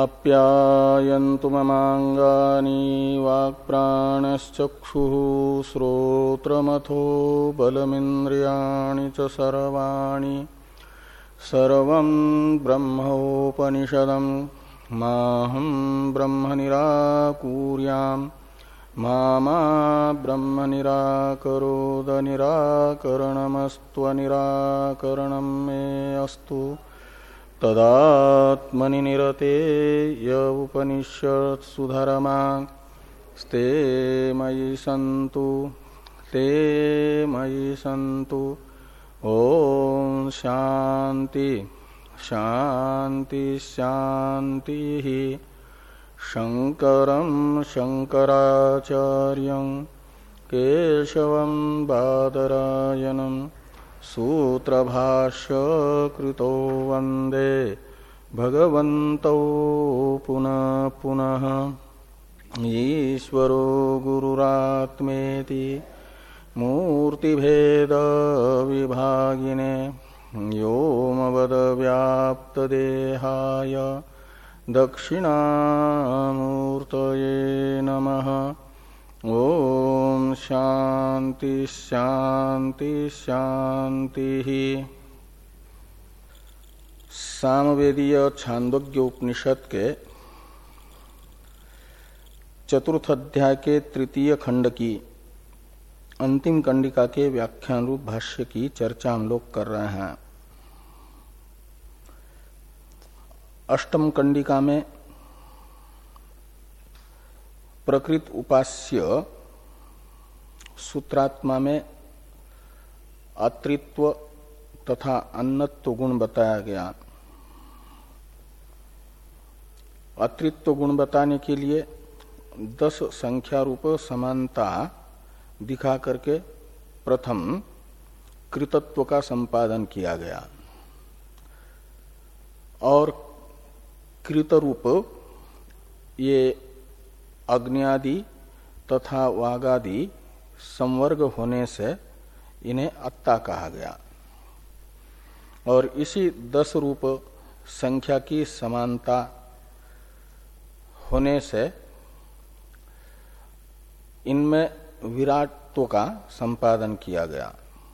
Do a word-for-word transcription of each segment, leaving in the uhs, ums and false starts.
आप्यायन्तु ममाङ्गानि वाक्प्राणश्चक्षुः श्रोत्रमथो बलमिन्द्रियाणि च सर्वाणि सर्वं ब्रह्मोपनिषदं माहं ब्रह्म निराकुर्याम् मा मा ब्रह्म निराकरोद निराकरणमस्त्वनिराकरणं मे अस्तु तदात्मनि निरते य उपनिषत्सु धर्मा स्ते मयि सन्तु ते मयि सन्तु। ओम शांति शांति शांति। शंकरं शंकराचार्यं केशवं बादरायणं सूत्रभाष्य कृतो वंदे भगवन्तौ पुनः पुनः। ईश्वरो गुरुरात्मेति मूर्तिभेद विभागिने व्योमवद्व्याप्तदेहाय दक्षिणामूर्तये नमः। ओम शांति शांति शांति। सामवेदीय छांदोग्य उपनिषद के चतुर्थ अध्याय के तृतीय खंड की अंतिम कंडिका के व्याख्यान रूप भाष्य की चर्चा हम लोग कर रहे हैं। अष्टम कंडिका में प्रकृत उपास्य सूत्रात्मा में अत्रित्व तथा अन्नत्व गुण बताया गया। अत्रित्व गुण बताने के लिए दस संख्या रूप समानता दिखा करके प्रथम कृतत्व का संपादन किया गया और कृतरूप ये अग्न्यादि तथा वागादि संवर्ग होने से इन्हें अत्ता कहा गया और इसी दस रूप संख्या की समानता होने से इनमें विराटत्व का संपादन किया गया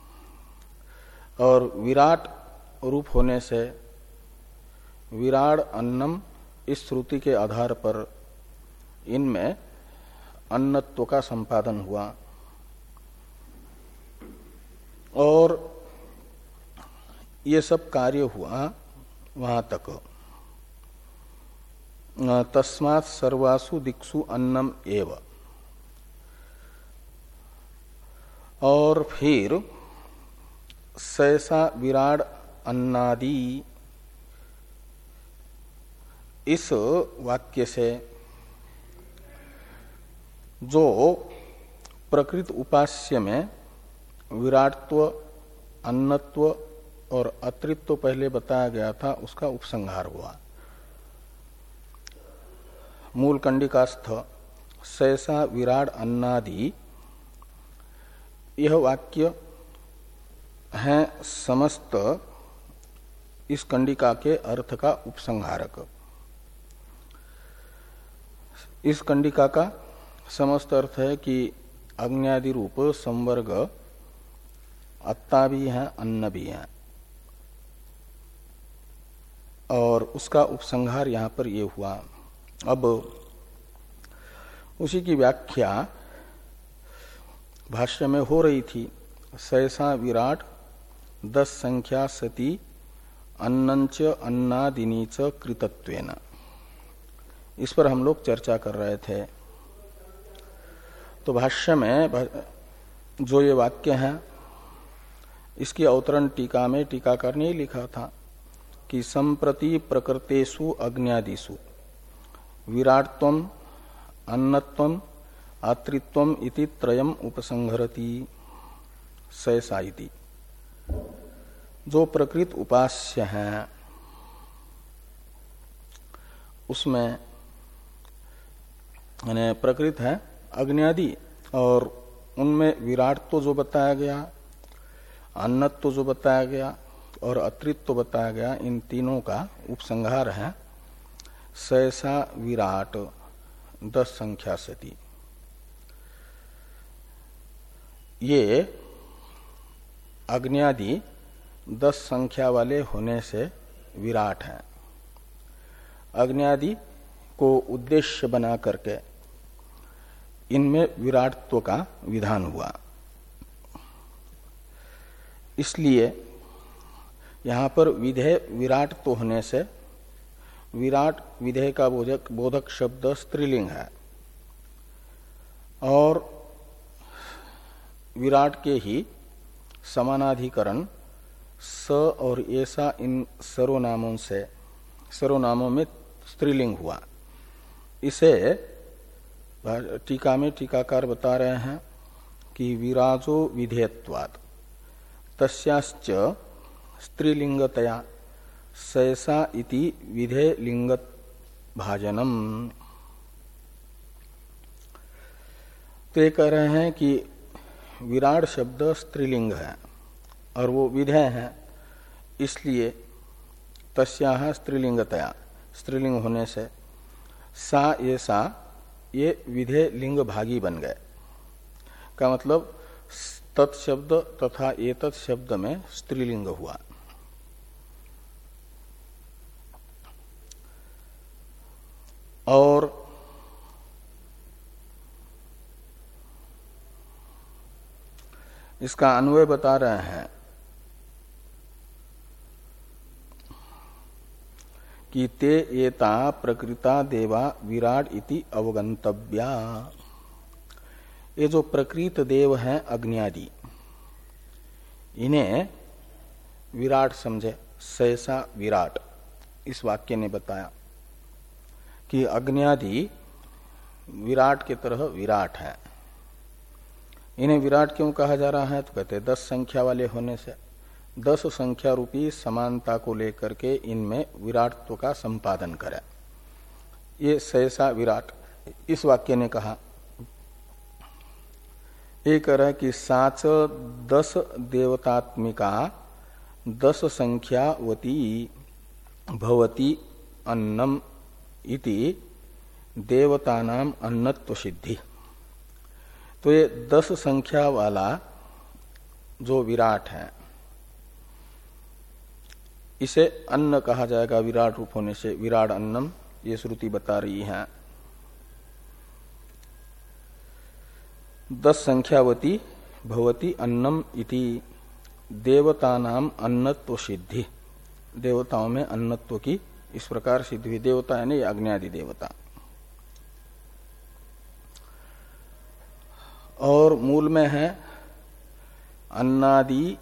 और विराट रूप होने से विराड अन्नम इस श्रुति के आधार पर इनमें अन्नत्व का संपादन हुआ और ये सब कार्य हुआ वहां तक। तस्मात् सर्वासु दिक्सु अन्नम एव। और फिर सहसा विराड अन्नादि इस वाक्य से जो प्रकृत उपास्य में विराटत्व अन्नत्व और अत्रित्व पहले बताया गया था उसका उपसंहार हुआ। मूल कंडिकास्थ सहसा विराड अन्नादि यह वाक्य है समस्त इस कंडिका के अर्थ का उपसंहारक। इस कंडिका का समस्त अर्थ है कि अग्न्यादि रूप संवर्ग अत्ता भी है अन्न भी है और उसका उपसंहार यहां पर ये हुआ। अब उसी की व्याख्या भाष्य में हो रही थी। सहसा विराट दस संख्या सती अन्नंच अन्नादिनीच कृतत्वेन, इस पर हम लोग चर्चा कर रहे थे। तो भाष्य में जो ये वाक्य है इसकी अवतरण टीका में टीकाकार ने लिखा था कि संप्रति प्रकृतेषु अग्न्यादिषु विराट्त्वम अन्नत्वम आत्रित्वम इति त्रयम उपसंहरति सहसा इति। जो प्रकृत उपास्य है उसमें यानी प्रकृत है अग्न्यादि और उनमें विराट तो जो बताया गया, अन्नत्व तो जो बताया गया और अत्रित्व तो बताया गया, इन तीनों का उपसंहार है सहसा विराट दस संख्या सती, ये अग्न्यादि दस संख्या वाले होने से विराट हैं। अग्न्यादि को उद्देश्य बना करके इनमें विराटत्व का विधान हुआ। इसलिए यहां पर विधेय विराट तो होने से विराट विधेय का बोधक बोधक शब्द स्त्रीलिंग है और विराट के ही समानाधिकरण स और ऐसा इन सर्वनामों से सर्वनामों में स्त्रीलिंग हुआ। इसे टीका में टीकाकार बता रहे हैं कि विराजो विधेयत्वात् तस्याश्च स्त्रीलिंगतया सहसा इति विधेय लिंग भाजनम। तो ये कह रहे हैं कि विराट शब्द स्त्रीलिंग है और वो विधेय है, इसलिए तस्याः स्त्रीलिंगतया स्त्रीलिंग होने से सा ये सा ये विधेय लिंग भागी बन गए का मतलब तत्शब्द तथा एतत् शब्द में स्त्रीलिंग हुआ। और इसका अन्वय बता रहे हैं कि ते एता प्रकृता देवा विराट इति अवगंतव्या। ये जो प्रकृत देव हैं अग्न्यादि, इन्हें विराट समझे, सहसा विराट। इस वाक्य ने बताया कि अग्न्यादि विराट के तरह विराट है। इन्हें विराट क्यों कहा जा रहा है? तो कहते हैं दस संख्या वाले होने से, दस संख्या रूपी समानता को लेकर के इनमें विराटत्व का संपादन करे। ये सहसा विराट इस वाक्य ने कहा। एक है कि साच दस देवतात्मिका दस संख्यावती भवती अन्नम इति देवतानाम अन्नत्व सिद्धि। तो ये दस संख्या वाला जो विराट है इसे अन्न कहा जाएगा विराट रूप होने से, विराट अन्नम, ये श्रुति बता रही है। दस संख्यावती भवती अन्नम इति देवतानाम अन्नत्व सिद्धि। देवताओं में अन्नत्व की इस प्रकार सिद्धि हुई। देवता है नहीं, अग्न्यादि देवता। और मूल में है अन्नादि,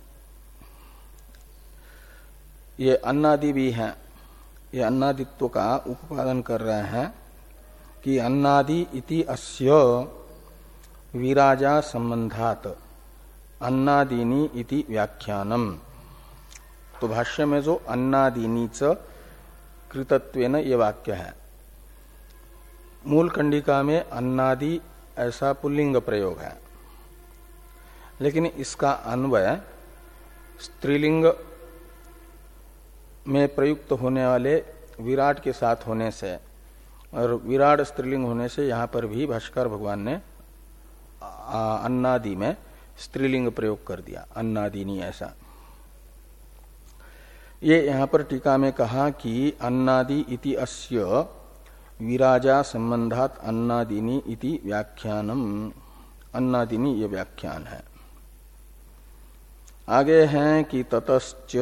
ये अन्नादि भी हैं। ये अन्नादित्व का उपादन कर रहे हैं कि अन्नादि इति अस्य विराजा संबंधात अन्नादीनी इति व्याख्यानम। तो भाष्य में जो अन्नादीनी च कृतत्वेन ये वाक्य है। मूल कंडिका में अन्नादि ऐसा पुल्लिंग प्रयोग है, लेकिन इसका अन्वय स्त्रीलिंग में प्रयुक्त होने वाले विराट के साथ होने से और विराट स्त्रीलिंग होने से यहां पर भी भाष्कर भगवान ने अन्नादि में स्त्रीलिंग प्रयोग कर दिया, अन्नादिनी ऐसा। ये यहां पर टीका में कहा कि अन्नादि इति अस्य विराजा संबंधात अन्नादिनी इति व्याख्यानम। अन्नादिनी ये व्याख्यान है। आगे हैं कि ततश्च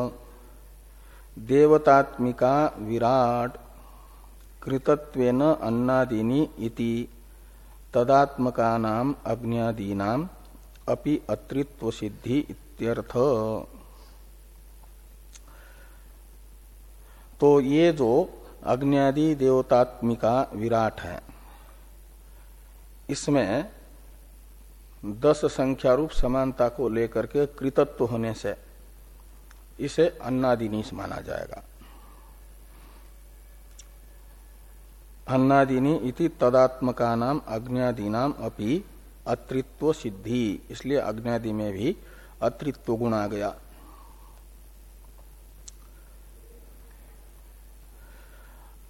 देवतात्मिका विराट कृतत्वेन अन्नादिनी इति तदात्मकानाम अग्न्यादीनाम अपि अत्रित्व सिद्धि इत्यर्थ। तो ये जो अग्न्यादि देवतात्मिका विराट है, इसमें दस संख्या रूप समानता को लेकर के कृतत्व होने से इसे अन्नादिनी माना जाएगा। अन्नादिनी इति तदात्मकानाम अग्न्यादीनाम अपि अत्रित्व सिद्धि। इसलिए अग्न्यादि में भी अत्रित्व गुण आ गया।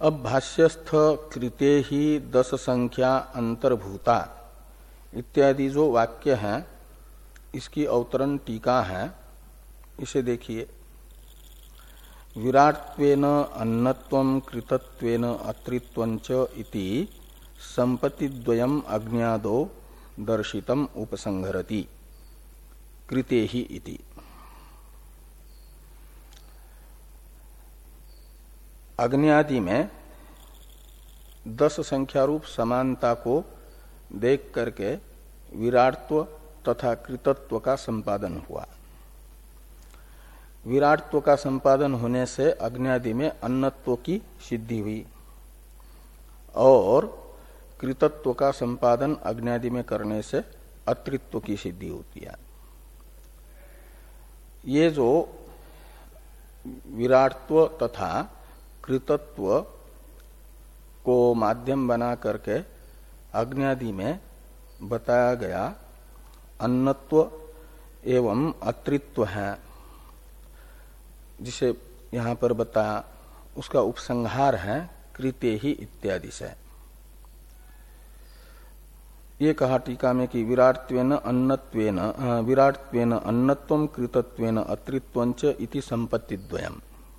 अब भाष्यस्थ कृते ही दस संख्या अंतर्भूता इत्यादि जो वाक्य है, इसकी अवतरण टीका है, इसे देखिए। विराट्त्वेन अन्नत्वं कृतत्वेन अत्रित्वंच इति संपत्तिद्वयम् अज्ञादो दर्शितम उपसंहरति कृते ही इति। अग्नि में दस संख्या रूप समानता को देख करके विराटत्व तथा कृतत्व का संपादन हुआ। विराटत्व का संपादन होने से अग्नि में अन्नत्व की सिद्धि हुई और कृतत्व का संपादन अग्नि में करने से अत्रित्व की सिद्धि होती है। ये जो विराटत्व तथा कृतत्व को माध्यम बना करके अग्नि में बताया गया अन्नत्व एवं अत्रित्व है, जिसे यहां पर बताया, उसका उपसंहार है कृते ही इत्यादि से। ये कहा टीका में कि विराट्त्वेन अन्नत्वेन विराट्त्वेन अन्नत्वं कृतत्वेन अत्रित्वंच इति संपत्तिद्वयम्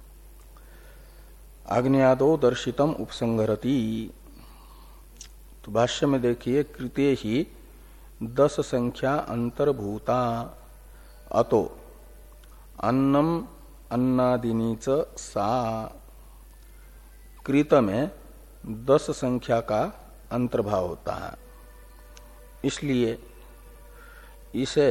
आग्नेयादो दर्शितम उपसंहरति। तो भाष्य में देखिए, कृते ही दस संख्या अंतर्भूता अतो अन्नम अन्नादिनीच सा। कृत में दस संख्या का अंतर्भाव होता है, इसलिए इसे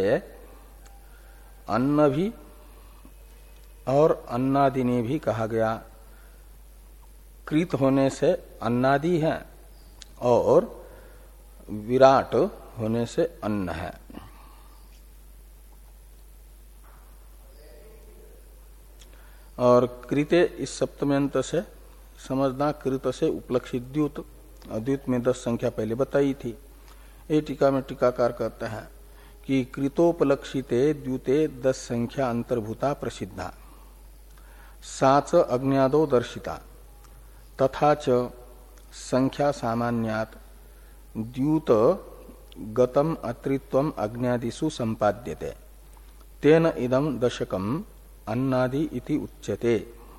अन्न भी और अन्नादिनी भी कहा गया। कृत होने से अन्नादि है और विराट होने से अन्न है। और कृते इस सप्तम्यंत से समझना, कृत से उपलक्षित द्युत, द्युत में दस संख्या पहले बताई थी। ये टीका में टीकाकार कहता है कि कृतोपलक्षिते द्युते दस संख्या अंतर्भूता प्रसिद्धा साच अज्ञादो दर्शिता तथा च संख्या सामान्यात द्यूत गतम अत्रित्वम अज्ञादिषु संपाद्यते तेन इदम दशकम अन्नादि इति उच्यते।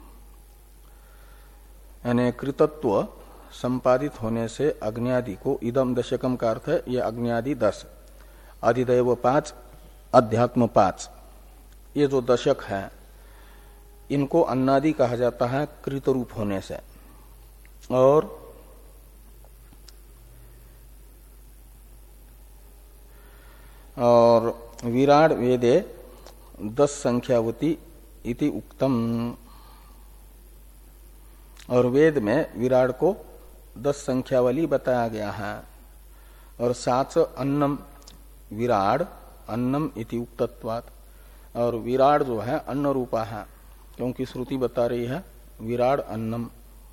यानी कृतत्व संपादित होने से अग्न्यादि को, इदम दशकम का अर्थ है ये अग्न्यादि दस, अधिदैव पांच, अध्यात्म पांच, ये जो दशक है इनको अन्नादि कहा जाता है कृत रूप होने से। और और विराट वेदे दस संख्यावती इति उक्तम, और वेद में विराट को दस संख्या वाली बताया गया है। और साच अन्नम विराट अन्नम इति उक्तत्वात्, और विराट जो है अन्न रूपा है, क्योंकि श्रुति बता रही है विराट अन्नम।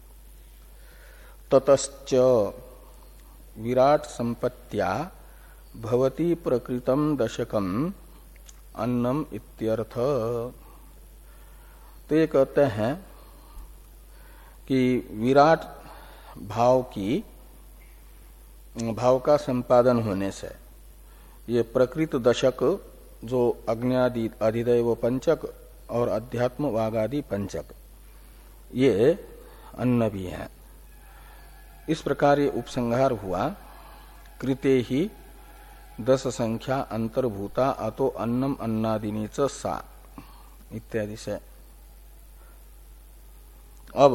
ततश्च विराट संपत्त्या भवति प्रकृतम दशकम अन्नम इत्यर्थ। तो ये कहते हैं कि विराट भाव की भाव का संपादन होने से ये प्रकृत दशक जो अग्न्यादि अधिदैव पंचक और अध्यात्म वागादि पंचक ये अन्न भी है। इस प्रकार ये उपसंहार हुआ कृते ही दस संख्या अंतर्भूता अतो अन्नम अन्नादिनी च सा इत्यादि से। अब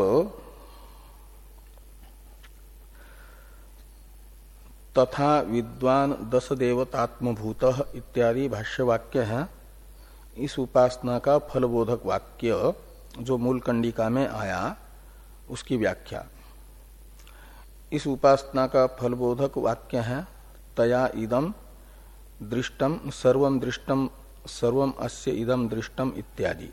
तथा विद्वान दस देवतात्मभूत इत्यादि भाष्यवाक्य है। इस उपासना का फलबोधक वाक्य जो मूल कंडिका में आया उसकी व्याख्या। इस उपासना का फलबोधक वाक्य है तया इदम दृष्टम सर्वम दृष्टम सर्वम अस्य इदम दृष्टम इत्यादि।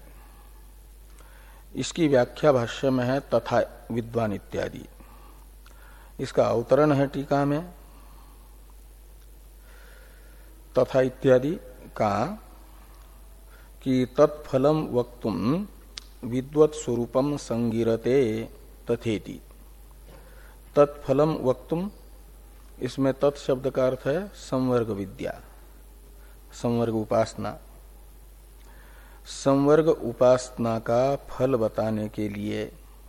इसकी व्याख्या भाष्य में है तथा विद्वान इत्यादि। इसका अवतरण है टीका में तथा इत्यादि का कि तत्फलम वक्तुम विद्वत स्वरूपम संगिरते तथेति। तत्फलम वक्तुम, इसमें तत् शब्द का अर्थ है संवर्ग विद्या, संवर्ग उपासना। संवर्ग उपासना का फल बताने के लिए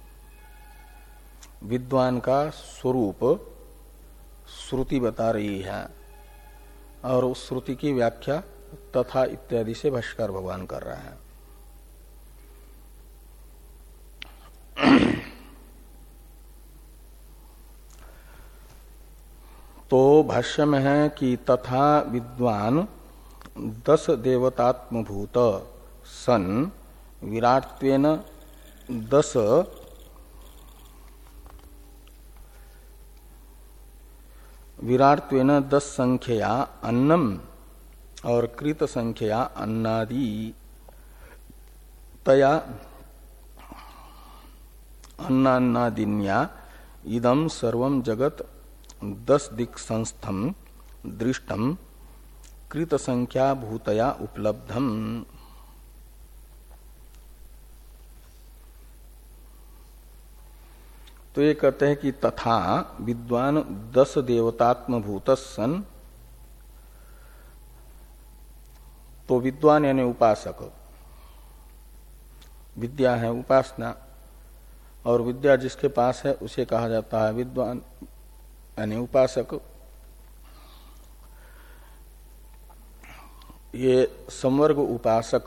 विद्वान का स्वरूप श्रुति बता रही है, और उस श्रुति की व्याख्या तथा इत्यादि से भाष्यकार भगवान कर रहा है। तो भाष्य में है कि तथा विद्वान दस देवतात्मभूत सन विराट्त्वेन दस विराट्त्वेन दस संख्या अन्नम और कृत संख्या अन्नादि तया अन्नान्नादिन्या इदम सर्वं जगत दस दिक् संस्थम दृष्टम कृत संख्या भूतया उपलब्धम। तो ये कहते हैं कि तथा विद्वान दस देवतात्म भूत सन, तो विद्वान यानी उपासक, विद्या है उपासना, और विद्या जिसके पास है उसे कहा जाता है विद्वान यानी उपासक। ये संवर्ग उपासक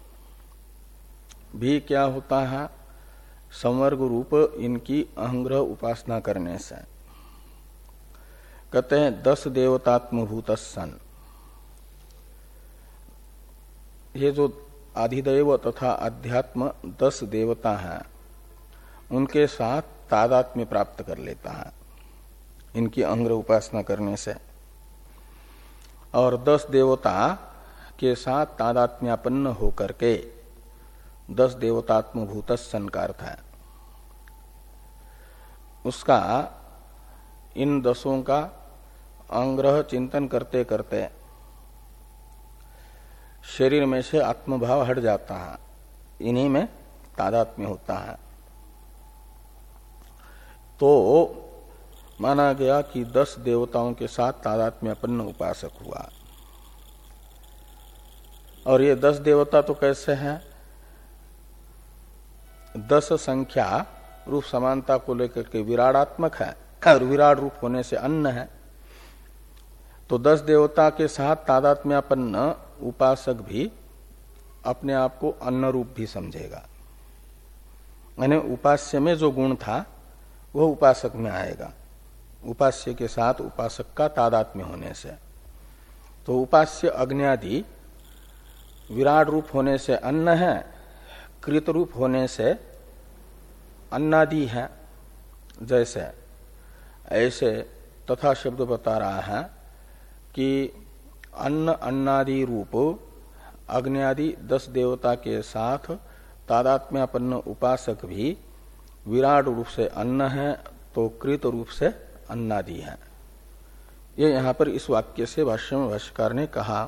भी क्या होता है, संवर्ग रूप इनकी अहंग्रह उपासना करने से। कहते हैं दस देवतात्मभूत सन, ये जो आधिदैव तथा अध्यात्म दस देवता हैं उनके साथ तादात्म्य प्राप्त कर लेता है इनकी अहंग्रह उपासना करने से, और दस देवता के साथ तादात्म्यापन्न होकर के दस देवतात्म भूत सन का अर्थ है। उसका इन दसों का अंग्रह चिंतन करते करते शरीर में से आत्मभाव हट जाता है, इन्हीं में तादात्म्य होता है। तो माना गया कि दस देवताओं के साथ तादात्म्यपन्न उपासक हुआ। और ये दस देवता तो कैसे हैं, दस संख्या रूप समानता को लेकर के विराडात्मक है, और विराट रूप होने से अन्न है। तो दस देवता के साथ तादात्म्यापन्न उपासक भी अपने आप को अन्न रूप भी समझेगा, यानी उपास्य में जो गुण था वह उपासक में आएगा, उपास्य के साथ उपासक का तादात्म्य होने से। तो उपास्य अग्न्यादि विराट रूप होने से अन्न है, कृत रूप होने से अन्नादि है। जैसे ऐसे तथा शब्द बता रहा है कि अन्न अन्नादि रूप अग्न्यादि दस देवता के साथ तादात्म्यापन्न उपासक भी विराट रूप से अन्न है, तो कृत रूप से अन्नादि है। ये यहां पर इस वाक्य से भाष्य में भाष्यकार ने कहा,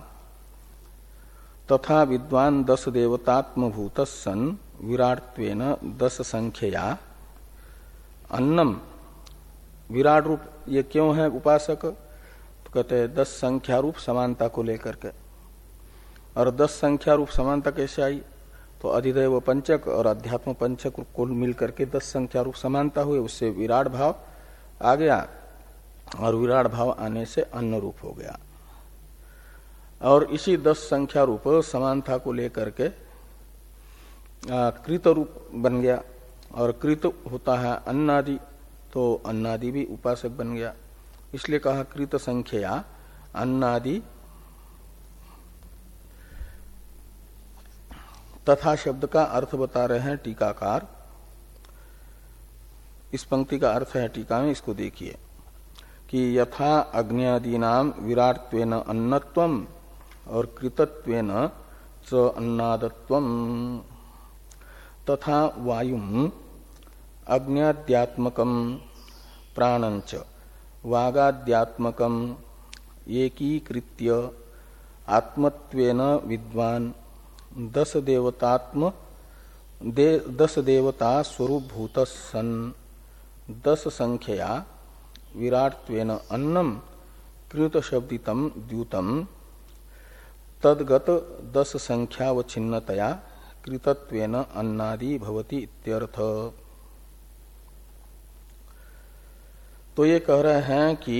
तथा विद्वान दस देवतात्मभूत सन विराट्त्वेन दस संख्या अन्नम, विराट रूप ये क्यों है उपासक, तो कहते हैं दस संख्या रूप समानता को लेकर के। और दस संख्या रूप समानता कैसे आई, तो अधिदैव पंचक और अध्यात्म पंचक को मिल करके दस संख्या रूप समानता हुए, उससे विराट भाव आ गया, और विराट भाव आने से अन्न रूप हो गया। और इसी दस संख्या रूप समानता को लेकर के कृत रूप बन गया, और कृत होता है अन्नादि, तो अन्नादि भी उपासक बन गया। इसलिए कहा कृत संख्या अन्नादि। तथा शब्द का अर्थ बता रहे हैं टीकाकार। इस पंक्ति का अर्थ है टीका में, इसको देखिए कि यथा अग्न्यादीनाम विराट्त्वेन अन्नत्वम और कृतत्वेन च अन्नादत्वम, तथा वायुम अग्न्याद्यात्मकम प्राणंच वागाद्यात्मकम एकीकृत्य आत्मत्वेन विद्वान दस देवतात्म दे, दस देवता स्वरूप भूत सन दस संख्या विराट्त्वेन अन्नम कृत शब्दितम द्यूतम तद्गत दस संख्यावच्छिन्नतया कृतत्वेन अन्नादि भवति इत्यर्थ। तो ये कह रहे हैं कि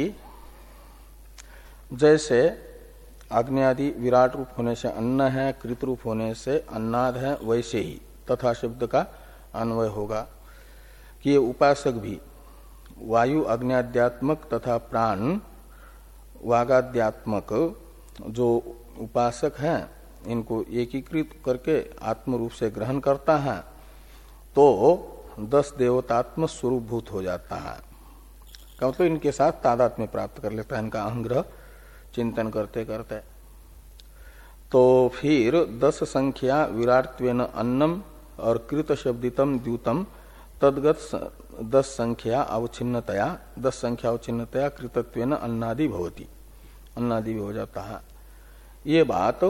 जैसे अग्नि विराट रूप होने से अन्न है, कृत रूप होने से अन्नाद है, वैसे ही तथा शब्द का अन्वय होगा कि ये उपासक भी वायु अग्न्याद्यात्मक तथा प्राण वागाद्यात्मक जो उपासक हैं इनको एकीकृत करके आत्म रूप से ग्रहण करता है तो दस देवतात्म स्वरूप भूत हो जाता है। क्यों? तो इनके साथ तादात्म्य प्राप्त कर लेता है, इनका अहंग्रह चिंतन करते करते। तो फिर दस संख्या विराट्त्वेन अन्नम और कृत शब्दितम द्यूतम तद्गत दस संख्या अवच्छिन्नतया दस संख्या अवच्छिन्नतया कृतत्वेन अन्नादि भवति, अन्नादि भी हो जाता है। ये बात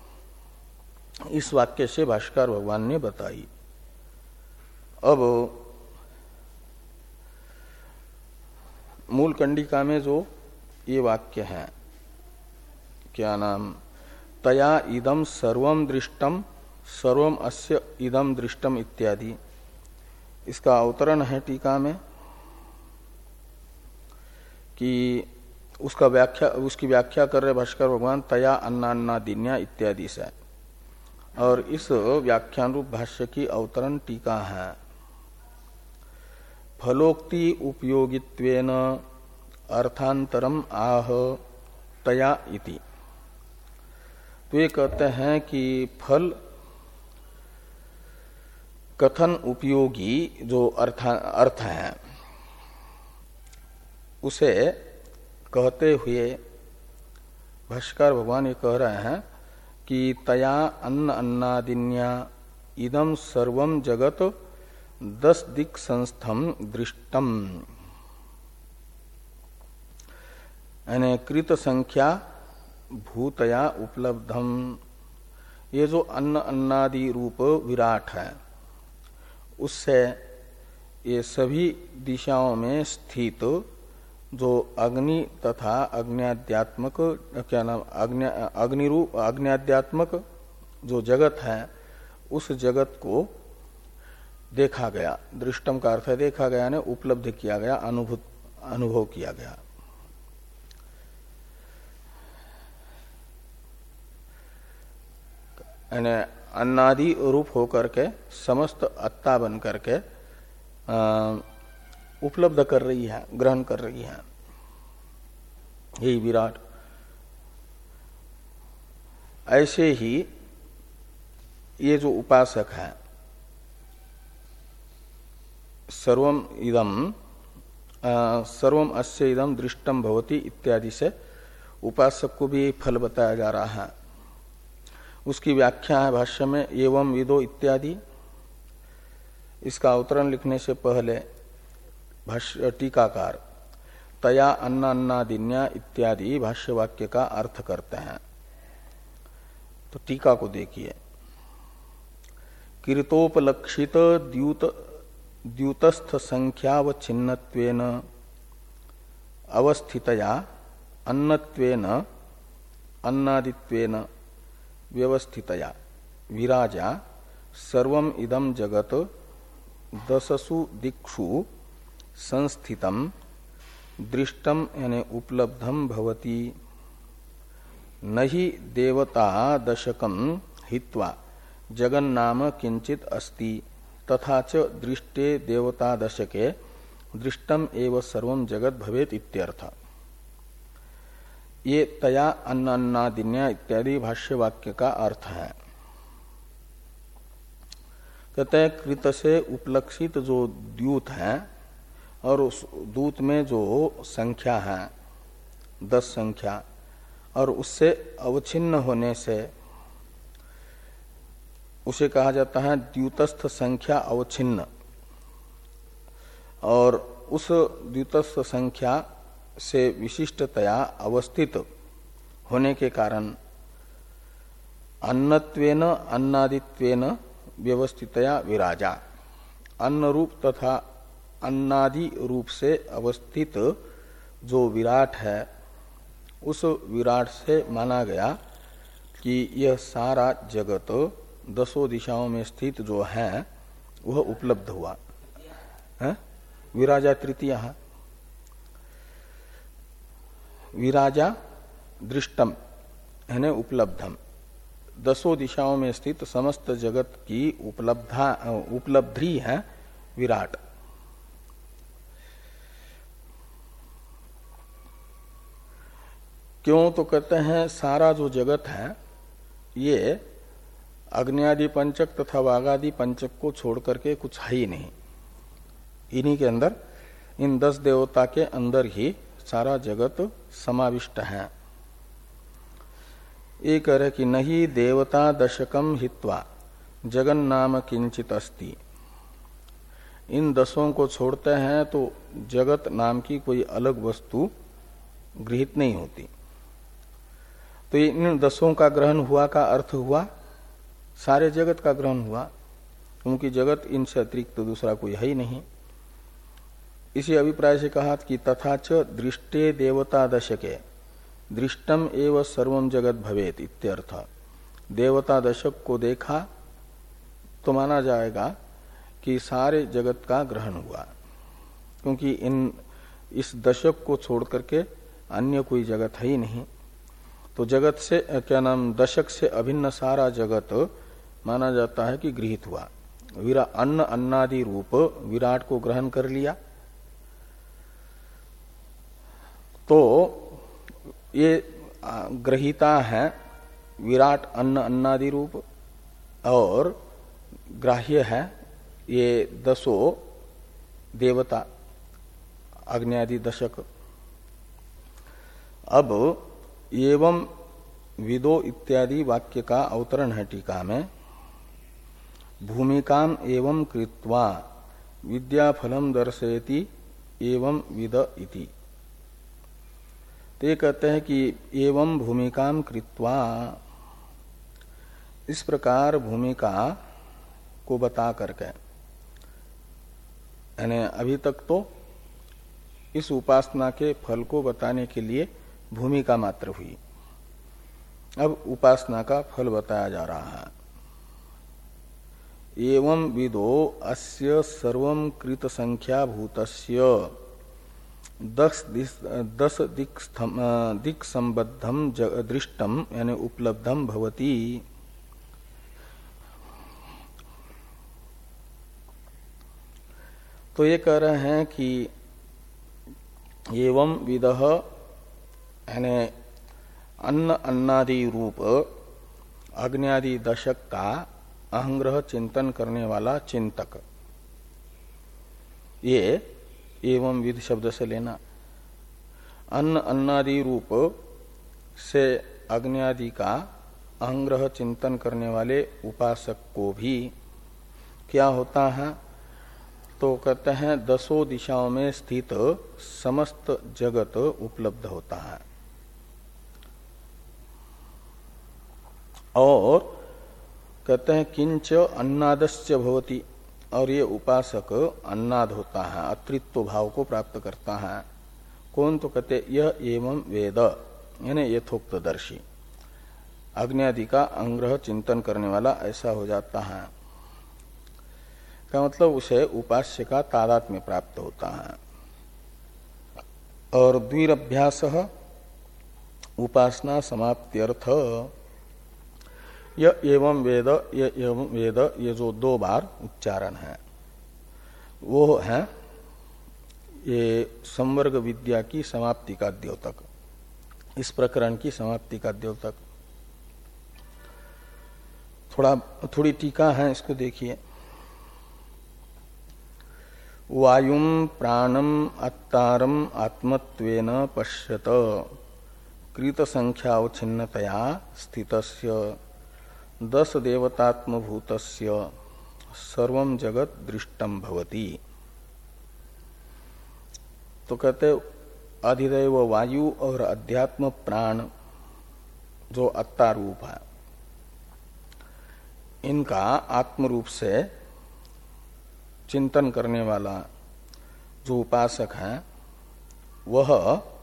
इस वाक्य से भाष्कर भगवान ने बताई। अब मूल कंडिका में जो ये वाक्य है, क्या नाम, तया इदम सर्वम दृष्टम सर्वम अस्य इदम दृष्टम इत्यादि, इसका अवतरण है टीका में कि उसका व्याख्या उसकी व्याख्या कर रहे भाष्कर भगवान तया अन्नान्नादिन्या इत्यादि से। और इस व्याख्यान रूप भाष्य की अवतरण टीका है फलोक्ति उपयोगित्वेन अर्थांतरम आह तया इति। तो ये कहते हैं कि फल कथन उपयोगी जो अर्थ अर्थ है उसे कहते हुए भाष्कर भगवान ये कह रहे हैं कि तया अन्न अन्नादिन्या इदम सर्वम जगत दस दिक् संस्थम दृष्टम, यानी कृत संख्या भूतया उपलब्धम। ये जो अन्न अन्नादि रूप विराट है उससे ये सभी दिशाओं में स्थित जो अग्नि तथा अग्न्याद्यात्मक क्या नाम अग्निरूप अग्न्याद्यात्मक जो जगत है उस जगत को देखा गया। दृष्टम का अर्थ है देखा गया, ने उपलब्ध किया गया, अनुभूत अनुभव किया गया। यानी अन्नादि रूप होकर के समस्त अत्ता बन करके उपलब्ध कर रही है, ग्रहण कर रही है यही विराट। ऐसे ही ये जो उपासक है सर्वम इदम सर्वम अस्य इदम दृष्टम भवति इत्यादि से उपासक को भी फल बताया जा रहा है। उसकी व्याख्या है भाष्य में एवं विदो इत्यादि। इसका अवतरण लिखने से पहले भाष्य टीकाकार तया अन्ना अन्नादिन्या इत्यादि भाष्य वाक्य का अर्थ करते हैं। तो टीका को देखिए, कीर्तोपलक्षित द्यूत द्यूतस्थ संख्यावच्छिन्नत्वेन अवस्थितया अन्नत्वेन अन्नादित्वेन व्यवस्थितया विराजा सर्वम इदम जगत दससु दिक्षु संस्थितम दृष्टम यानी उपलब्धम भवति नहि देवता दशकम हित्वा जगन्नाम किंचित अस्ति तथा च दृष्टे देवता दशके दृष्टम एव सर्वम जगत भवेत इत्यर्थ। ये तया अन्नादिन्या इत्यादि भाष्य वाक्य का अर्थ है। कहते हैं कृत से उपलक्षित जो द्यूत है और उस दूत में जो संख्या है दस संख्या और उससे अवच्छिन्न होने से उसे कहा जाता है द्यूतस्थ संख्या अवच्छिन्न। और उस द्यूतस्थ संख्या से विशिष्टतया अवस्थित होने के कारण अन्नत्वेन अन्नादित्वेन व्यवस्थितया विराजा, अन्न रूप तथा अन्नादि रूप से अवस्थित जो विराट है उस विराट से माना गया कि यह सारा जगत दसों दिशाओं में स्थित जो है वह उपलब्ध हुआ है। विराजा तृतीया विराजा दृष्टम यानी उपलब्धम, दसों दिशाओं में स्थित समस्त जगत की उपलब्धा उपलब्धि है विराट। क्यों? तो कहते हैं सारा जो जगत है ये अग्नि पंचक तथा वागादि पंचक को छोड़ करके कुछ है ही नहीं। इन्हीं के अंदर, इन दस देवता के अंदर ही सारा जगत समाविष्ट है। ये कह रहे कि नहीं देवता दशकम हित्वा जगन नाम किंचित अस्ति। इन दसों को छोड़ते हैं तो जगत नाम की कोई अलग वस्तु गृहित नहीं होती। तो इन दसों का ग्रहण हुआ का अर्थ हुआ सारे जगत का ग्रहण हुआ, क्योंकि जगत इनसे अतिरिक्त तो दूसरा कोई है ही नहीं। इसी अभिप्राय से कहा कि तथा च दृष्टे देवता दशके दृष्टम एव सर्वम जगत भवेत इत्यर्थ। देवता दशक को देखा तो माना जाएगा कि सारे जगत का ग्रहण हुआ, क्योंकि इन इस दशक को छोड़ करके अन्य कोई जगत है ही नहीं। तो जगत से क्या नाम दशक से अभिन्न सारा जगत माना जाता है कि गृहीत हुआ। विरा अन्न अन्नादि रूप विराट को ग्रहण कर लिया तो ये ग्रहीता है विराट अन्न अन्नादि रूप, और ग्राह्य है ये दसों देवता अग्नि दशक। अब एवं विदो इत्यादि वाक्य का अवतरण है टीका में। भूमिकाम एवं कृत्वा विद्याफलम दर्शयति एवं विद इति। तो ये कहते हैं कि एवं भूमिकाम कृत्वा, इस प्रकार भूमिका को बता करके, यानी अभी तक तो इस उपासना के फल को बताने के लिए भूमिका मात्र हुई, अब उपासना का फल बताया जा रहा है। एवं विदो अस्य सर्वं कृत संख्या भूतस्य दस दस दिक् दिक् संबद्धम दृष्टम यानी उपलब्धम भवति। तो ये कह रहे हैं कि एवं विदह यानी अन्न अन्नादि रूप अग्नि दशक का अहंग्रह चिंतन करने वाला चिंतक, ये एवं विद शब्द से लेना। अन्न अन्नादि रूप से अग्नि आदि का अहंग्रह चिंतन करने वाले उपासक को भी क्या होता है? तो कहते हैं दसों दिशाओं में स्थित समस्त जगत उपलब्ध होता है। और कहते हैं किंच अन्नादस्य भवति, और ये उपासक अन्नाद होता है, अतृत्व भाव को प्राप्त करता है। कौन? तो कहते यह एवं वेद यानी यथोक्तदर्शी, अग्नि आदि का अंग्रह चिंतन करने वाला ऐसा हो जाता है। का मतलब उसे उपास्य का तादात्म्य प्राप्त होता है। और द्विरभ्यास उपासना समाप्त्यर्थ, यह एवं वेद यह एवं वेद ये जो दो बार उच्चारण है वो है ये संवर्ग विद्या की समाप्ति का द्योतक, इस प्रकरण की समाप्ति का द्योतक। थोड़ा थोड़ी टीका है, इसको देखिए। वायुम प्राणम अत्तारम आत्मत्वेन पश्यत कृत संख्यावच्छिन्नतया स्थितस्य दस देवतात्मभूतस्य सर्वम जगत दृष्टम भवति। तो कहते अधिदैव वायु और अध्यात्म प्राण जो अत्ता रूप है, इनका आत्म रूप से चिंतन करने वाला जो उपासक है वह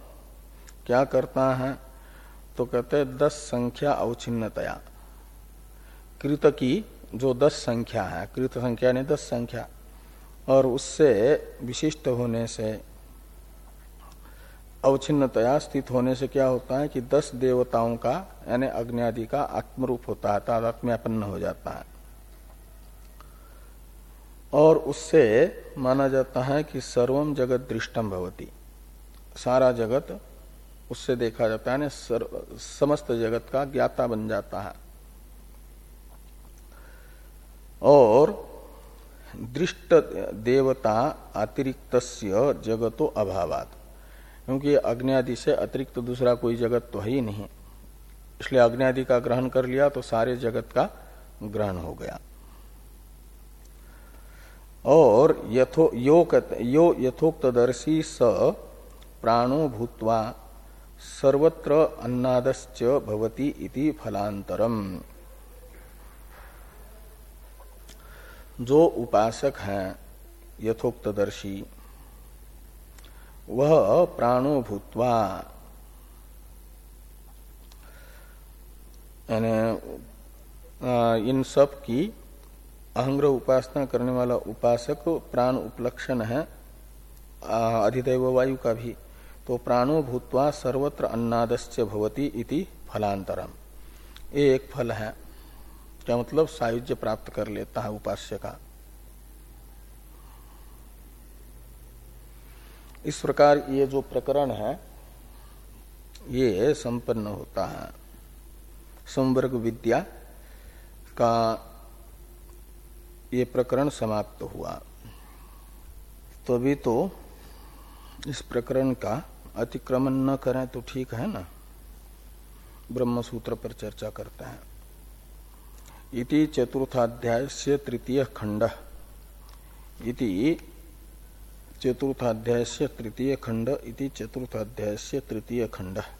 क्या करता है? तो कहते हैं दस संख्या अवच्छिन्नतया। कृत की जो दस संख्या है, कृत संख्या ने दस संख्या, और उससे विशिष्ट होने से, अवच्छिन्नतया स्थित होने से क्या होता है कि दस देवताओं का यानी अग्नि आदि का आत्मरूप होता है, तादात्म्यापन्न हो जाता है। और उससे माना जाता है कि सर्वम जगत दृष्टम भवति, सारा जगत उससे देखा जाता है, समस्त जगत का ज्ञाता बन जाता है। और दृष्ट देवता अतिरिक्तस्य जगतो अभावात्, क्योंकि अग्नि आदि से अतिरिक्त तो दूसरा कोई जगत तो है ही नहीं, इसलिए अग्नि आदि का ग्रहण कर लिया तो सारे जगत का ग्रहण हो गया। और यथो यो यो यथोक्तदर्शी स प्राणो भूत्वा सर्वत्र अन्नादश्च भवति इति फलांतरम। जो उपासक हैं यथोक्तदर्शी, वह प्राणो भूत्वा यानी इन सब की अहंग्रह उपासना करने वाला उपासक प्राण उपलक्षण है अधिदैव वायु का भी। तो प्राणो भूत्वा सर्वत्र अन्नादश्च भवति इति फलांतरम, ये एक फल है। क्या मतलब? सायुज्य प्राप्त कर लेता है उपास्य का। इस प्रकार ये जो प्रकरण है ये संपन्न होता है। संवर्ग विद्या का ये प्रकरण समाप्त हुआ। तो अभी तो इस प्रकरण का अतिक्रमण न करें तो ठीक है ना, ब्रह्म सूत्र पर चर्चा करते हैं। इति चतुर्थाध्याय से तृतीय खंड, इति चतुर्थाध्याय से तृतीय खंड, इति चतुर्थाध्याय से तृतीय खंड।